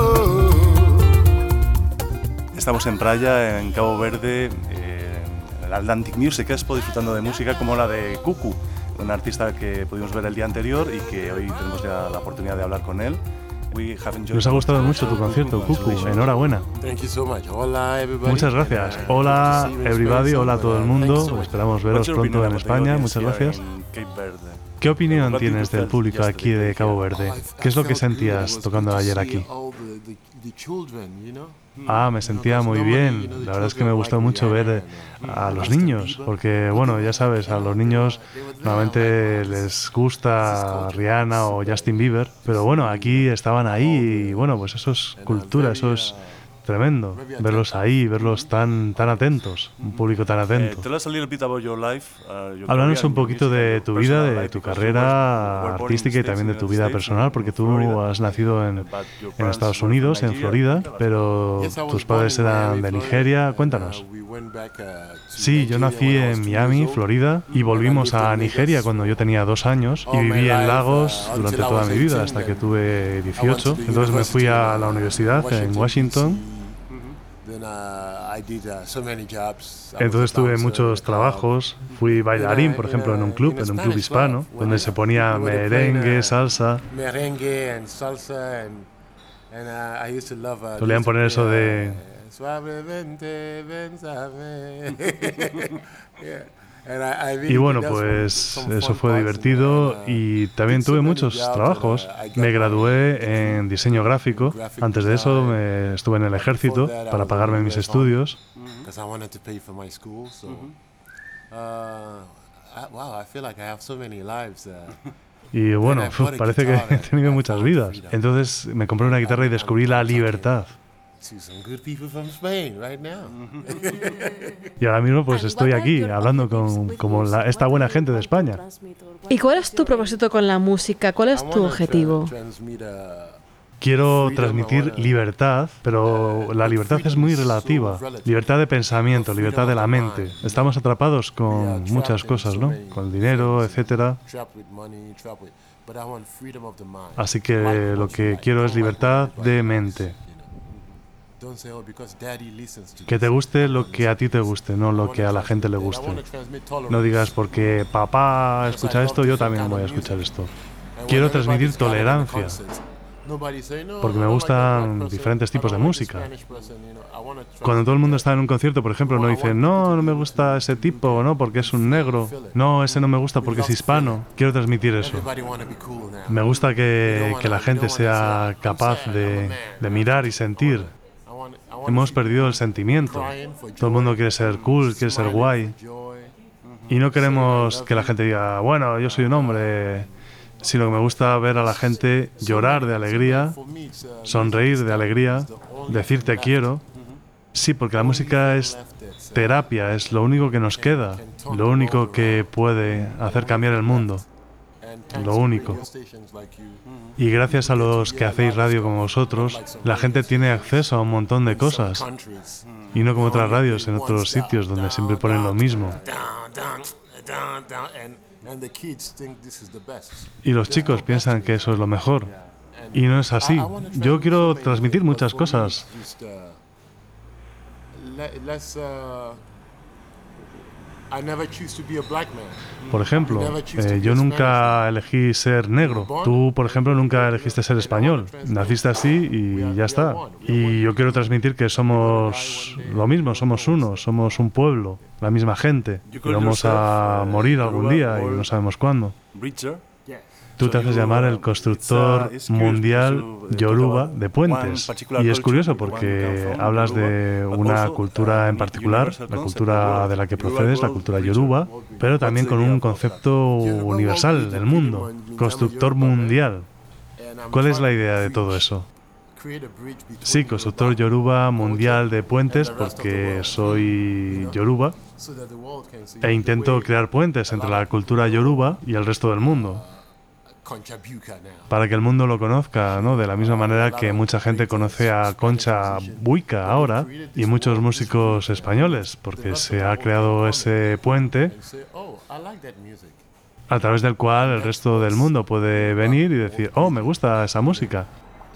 Speaker 12: mio.
Speaker 1: Estamos en Praia, en Cabo Verde,
Speaker 11: Atlantic Music Expo disfrutando de música como la de Cucu, un artista que pudimos ver el día anterior y que hoy tenemos ya la oportunidad de hablar con él.
Speaker 1: Nos ha gustado mucho tu concierto, Cucu. Enhorabuena. Muchas gracias. Hola, everybody. Hola a todo el mundo. Esperamos veros pronto en España. Muchas gracias. ¿Qué opinión tienes del público aquí de Cabo Verde? ¿Qué es lo que sentías tocando ayer aquí? Ah, me sentía muy bien. La verdad es que me gustó mucho ver a los niños, porque, bueno, ya sabes, a los niños normalmente les gusta Rihanna o Justin Bieber, pero bueno, aquí estaban ahí y, bueno, pues eso es cultura, eso es tremendo, verlos ahí, verlos tan tan atentos, un público tan atento. Háblanos un poquito de tu vida, de tu carrera artística y también de tu vida personal, porque tú has nacido en, en Estados Unidos, en Florida, pero tus padres eran de Nigeria. Cuéntanos. Sí, yo nací en Miami, Florida, y volvimos a Nigeria cuando yo tenía dos años y viví en Lagos durante toda mi vida hasta que tuve dieciocho. Entonces me fui a la universidad en Washington. Entonces tuve muchos trabajos, fui bailarín, por ejemplo, en un club, en un club hispano, donde se ponía merengue, salsa. Solían poner eso de... Y bueno, pues eso fue divertido y también tuve muchos trabajos. Me gradué en diseño gráfico. Antes de eso me estuve en el ejército para pagarme mis estudios. Y bueno, parece que he tenido muchas vidas. Entonces me compré una guitarra y descubrí la libertad. Y ahora mismo pues estoy aquí hablando con como la, esta buena gente de España.
Speaker 2: ¿Y cuál es tu propósito con la música? ¿Cuál es tu objetivo?
Speaker 1: Quiero transmitir libertad, pero la libertad es muy relativa. Libertad de pensamiento, libertad de la mente. Estamos atrapados con muchas cosas, ¿no? Con el dinero, etcétera. Así que lo que quiero es libertad de mente. Que te guste lo que a ti te guste, no lo que a la gente le guste. No digas porque papá escucha esto, yo también voy a escuchar esto. Quiero transmitir tolerancia, porque me gustan diferentes tipos de música. Cuando todo el mundo está en un concierto, por ejemplo, no dicen, no, no me gusta ese tipo, no, porque es un negro. No, ese no me gusta porque es hispano. Quiero transmitir eso. Me gusta que, que la gente sea capaz de, de mirar y sentir. Hemos perdido el sentimiento. Todo el mundo quiere ser cool, quiere ser guay. Y no queremos que la gente diga, bueno, yo soy un hombre, sino que me gusta ver a la gente llorar de alegría, sonreír de alegría, decir te quiero. Sí, porque la música es terapia, es lo único que nos queda, lo único que puede hacer cambiar el mundo. Lo único. Y gracias a los que hacéis radio como vosotros, la gente tiene acceso a un montón de cosas. Y no como otras radios en otros sitios donde siempre ponen lo mismo. Y los chicos piensan que eso es lo mejor. Y no es así. Yo quiero transmitir muchas cosas. Por ejemplo, eh, yo nunca elegí ser negro. Tú, por ejemplo, nunca elegiste ser español. Naciste así y ya está. Y yo quiero transmitir que somos lo mismo, somos uno, somos un pueblo, la misma gente. Y vamos a morir algún día y no sabemos cuándo. Tú te haces llamar el constructor mundial yoruba de puentes. Y es curioso porque hablas de una cultura en particular, la cultura de la que procedes, la cultura yoruba, pero también con un concepto universal del mundo, constructor mundial. ¿Cuál es la idea de todo eso? Sí, constructor yoruba mundial de puentes porque soy yoruba e intento crear puentes entre la cultura yoruba y el resto del mundo. Para que el mundo lo conozca, ¿no? De la misma manera que mucha gente conoce a Concha Buica ahora y muchos músicos españoles, porque se ha creado ese puente a través del cual el resto del mundo puede venir y decir, oh, me gusta esa música.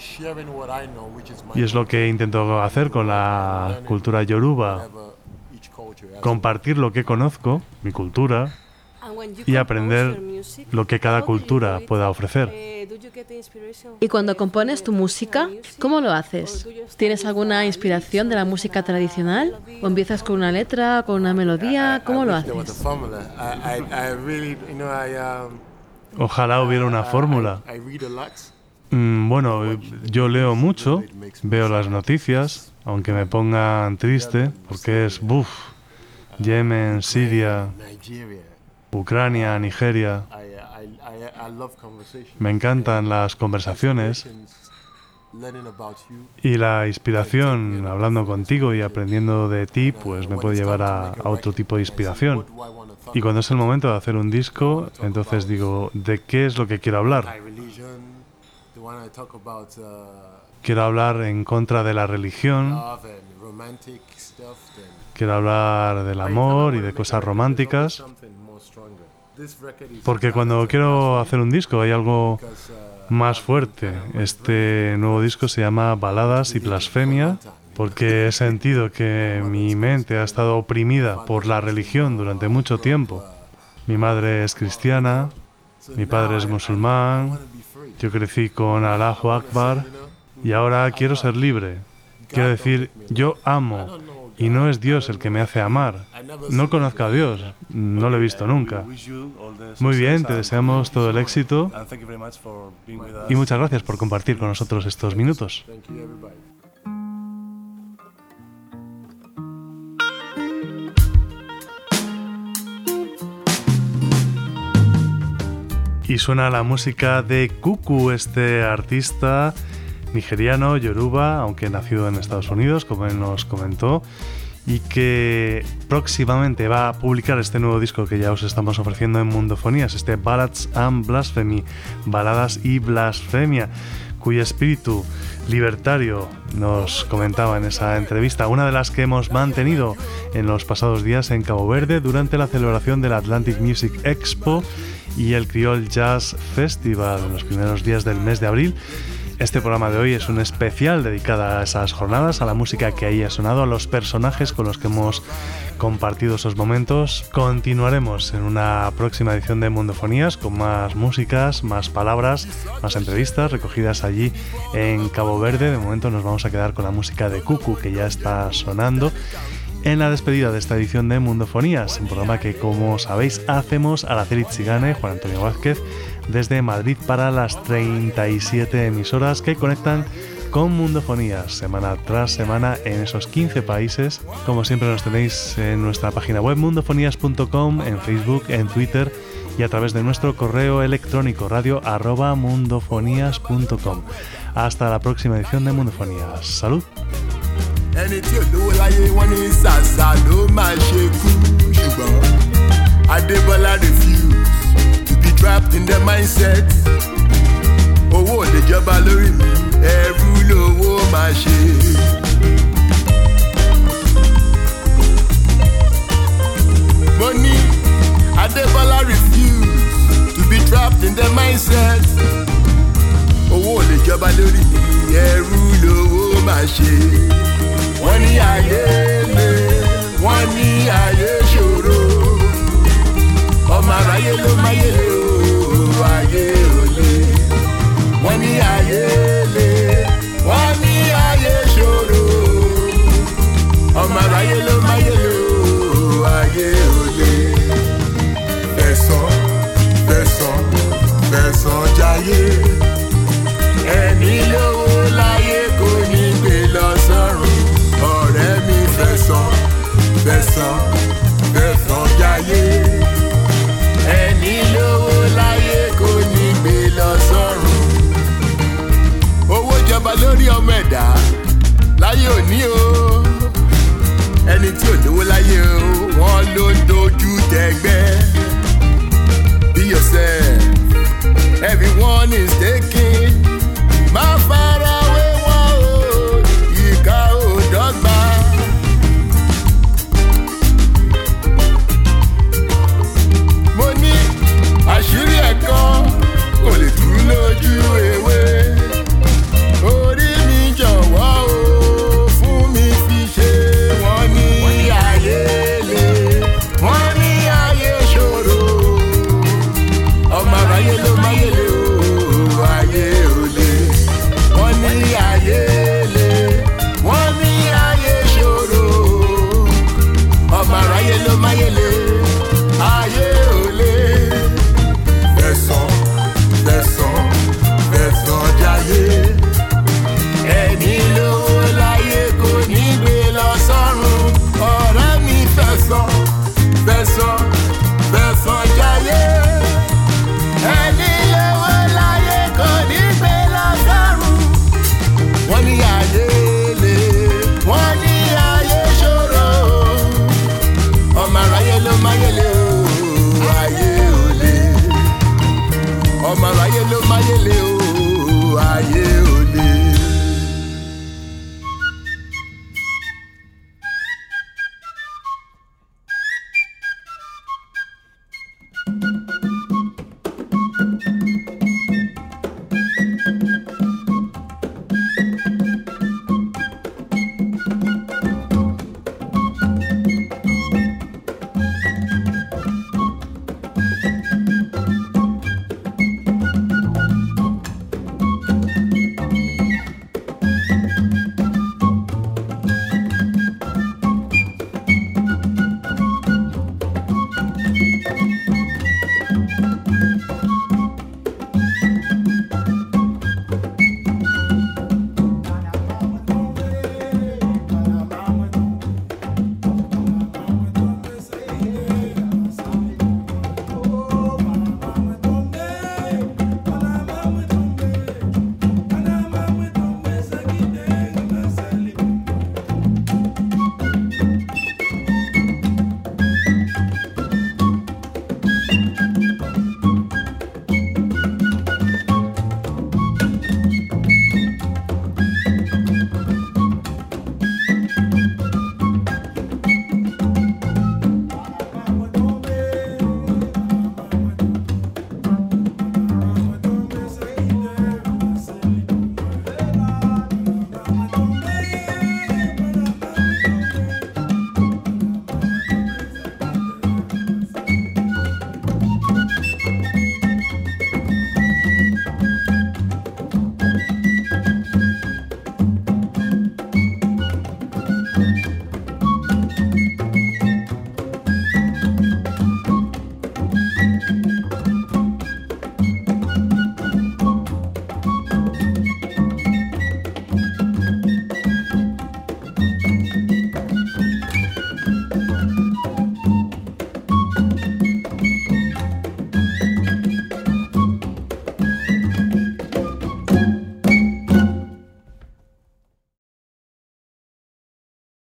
Speaker 1: Y es lo que intento hacer con la cultura yoruba. compartir lo que conozco, mi cultura, y aprender lo que cada cultura pueda ofrecer.
Speaker 2: Y cuando compones tu música, ¿cómo lo haces? ¿Tienes alguna inspiración de la música tradicional? ¿O empiezas con una letra, con una melodía? ¿Cómo lo haces?
Speaker 1: Ojalá hubiera una fórmula. Mm, bueno, yo leo mucho, veo las noticias, aunque me pongan triste, porque es, buf, Yemen, Siria, Ucrania, Nigeria. Me encantan las conversaciones y la inspiración, hablando contigo y aprendiendo de ti, pues me puede llevar a, a otro tipo de inspiración. Y cuando es el momento de hacer un disco, entonces digo, ¿de qué es lo que quiero hablar? Quiero hablar en contra de la religión, quiero hablar del amor y de cosas románticas, porque cuando quiero hacer un disco hay algo más fuerte. Este nuevo disco se llama Baladas y Blasfemia, porque he sentido que mi mente ha estado oprimida por la religión durante mucho tiempo. Mi madre es cristiana, mi padre es musulmán, yo crecí con Allahu Akbar y ahora quiero ser libre. Quiero decir, yo amo y no es Dios el que me hace amar. No conozco a Dios, no lo he visto nunca. Muy bien, te deseamos todo el éxito y muchas gracias por compartir con nosotros estos minutos. Y suena la música de Kuku, este artista nigeriano, yoruba, aunque nacido en Estados Unidos, como él nos comentó, y que próximamente va a publicar este nuevo disco que ya os estamos ofreciendo en Mundofonías, este Ballads and Blasphemy, Baladas y Blasfemia, cuyo espíritu libertario nos comentaba en esa entrevista, una de las que hemos mantenido en los pasados días en Cabo Verde durante la celebración del Atlantic Music Expo y el Creole Jazz Festival en los primeros días del mes de abril. Este programa de hoy es un especial dedicado a esas jornadas, a la música que ahí ha sonado, a los personajes con los que hemos compartido esos momentos. Continuaremos en una próxima edición de Mundofonías con más músicas, más palabras, más entrevistas recogidas allí en Cabo Verde. De momento nos vamos a quedar con la música de Kuku, que ya está sonando en la despedida de esta edición de Mundofonías, un programa que, como sabéis, hacemos Araceli Txigane, Juan Antonio Vázquez, desde Madrid para las treinta y siete emisoras que conectan con Mundofonías semana tras semana en esos quince países. Como siempre nos tenéis en nuestra página web mundofonías punto com, en Facebook, en Twitter y a través de nuestro correo electrónico radio arroba mundofonías punto com. Hasta la próxima edición de Mundofonías. ¡Salud!
Speaker 12: ẹni tí olówó láyé wọn ní ṣàṣà ló máa ṣe kú ṣùgbọ́n Adébọ́lá refuse to be trapped in their mindset. Owó ò lè jọba lórí mi, ẹrú lówó máa ṣe. Mo ní Adébọ́lá refuse to be trapped in their mindset. Owó ò lè jọba lórí mi, ẹrú lówó máa ṣe. Wọ́n ní ayé le, wọ́n ní ayé ṣòro, ọmọ aráyé ló máyé le o, ayé ò le. Wọ́n ní ayé le, wọ́n ní ayé ṣòro, ọmọ aráyé ló máyé le o, ayé ò le. Fẹ̀sán, fẹ̀sán, fẹ̀sán jayé, ẹni lówó láyé kò ní gbé lọ sọ́run. Ọ̀rẹ́ mi fẹ̀sán, fẹ̀sán, fẹ̀sán jayé, ẹni lówó láyé kò ní gbé lọ sọ́run. Owó jọba lórí ọmọ ẹ̀dá láyé òní o, ẹni tí ò lówó láyé o, wọ́n ló ń dojú tẹgbẹ́.